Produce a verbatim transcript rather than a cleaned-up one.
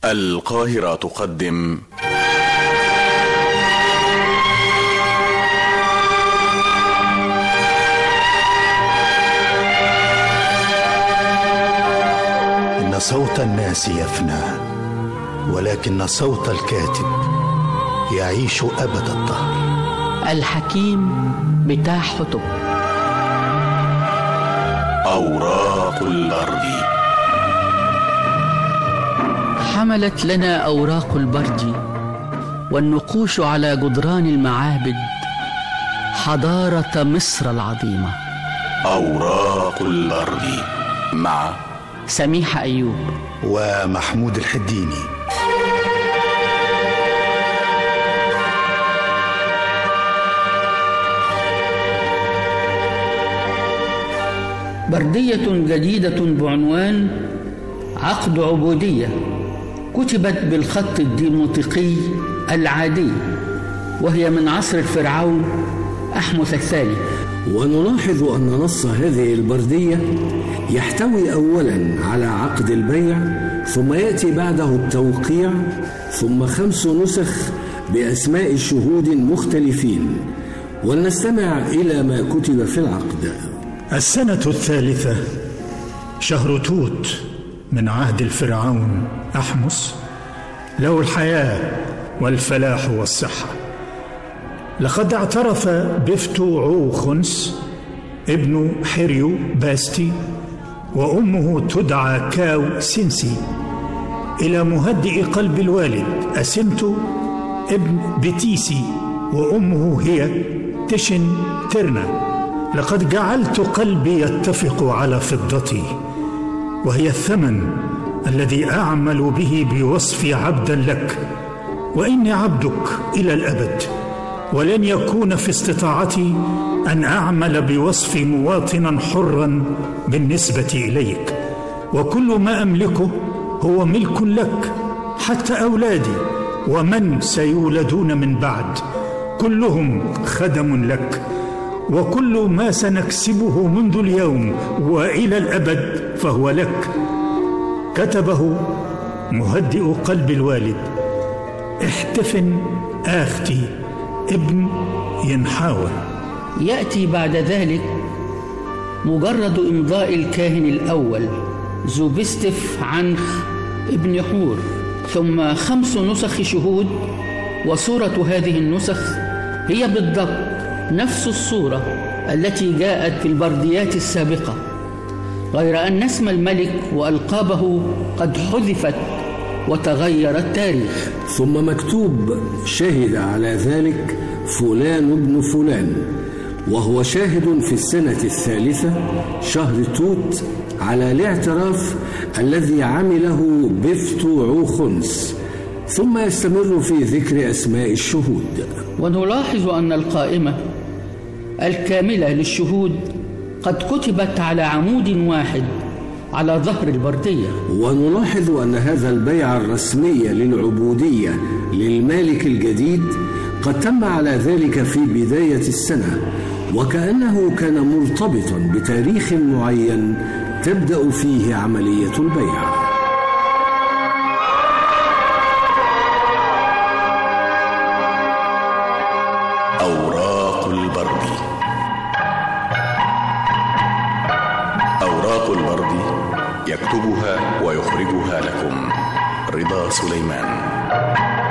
القاهرة تقدم إن صوت الناس يفنى، ولكن صوت الكاتب يعيش أبد الدهر. الحكيم بتاع حطب. أوراق البرد. حملت لنا أوراق البرد والنقوش على جدران المعابد حضارة مصر العظيمة. أوراق البرد مع سميحة أيوب ومحمود الحديني. بردية جديدة بعنوان عقد عبودية، كتبت بالخط الديموطيقي العادي، وهي من عصر الفرعون أحمس الثاني. ونلاحظ أن نص هذه البردية يحتوي أولا على عقد البيع، ثم يأتي بعده التوقيع، ثم خمس نسخ بأسماء شهود مختلفين. ولنستمع إلى ما كتب في العقد. السنة الثالثة، شهر توت من عهد الفرعون أحمس، له الحياة والفلاح والصحة. لقد اعترف بفتو عوخنس ابن حريو باستي وأمه تدعى كاو سينسي إلى مهدئ قلب الوالد أسنتو ابن بتيسي وأمه هي تشن ترنا. لقد جعلت قلبي يتفق على فضتي، وهي الثمن الذي أعمل به بوصفي عبدا لك، وإني عبدك إلى الأبد، ولن يكون في استطاعتي أن أعمل بوصفي مواطنا حرا بالنسبة إليك، وكل ما أملكه هو ملك لك، حتى أولادي ومن سيولدون من بعد كلهم خدم لك، وكل ما سنكسبه منذ اليوم وإلى الأبد فهو لك. كتبه مهدئ قلب الوالد احتفن آختي ابن ينحاوى. يأتي بعد ذلك مجرد إمضاء الكاهن الأول زوبستف عنخ ابن حور، ثم خمس نسخ شهود. وصورة هذه النسخ هي بالضبط نفس الصورة التي جاءت في البرديات السابقة، غير أن اسم الملك وألقابه قد حذفت وتغير التاريخ. ثم مكتوب شهد على ذلك فلان ابن فلان، وهو شاهد في السنة الثالثة شهر توت على الاعتراف الذي عمله بفتو عوخنس، ثم يستمر في ذكر أسماء الشهود. ونلاحظ أن القائمة الكاملة للشهود قد كتبت على عمود واحد على ظهر البردية. ونلاحظ أن هذا البيع الرسمي للعبودية للمالك الجديد قد تم على ذلك في بداية السنة، وكأنه كان مرتبطا بتاريخ معين تبدأ فيه عملية البيع. أوراق البرد. أوراق البرد يكتبها ويخرجها لكم رضا سليمان.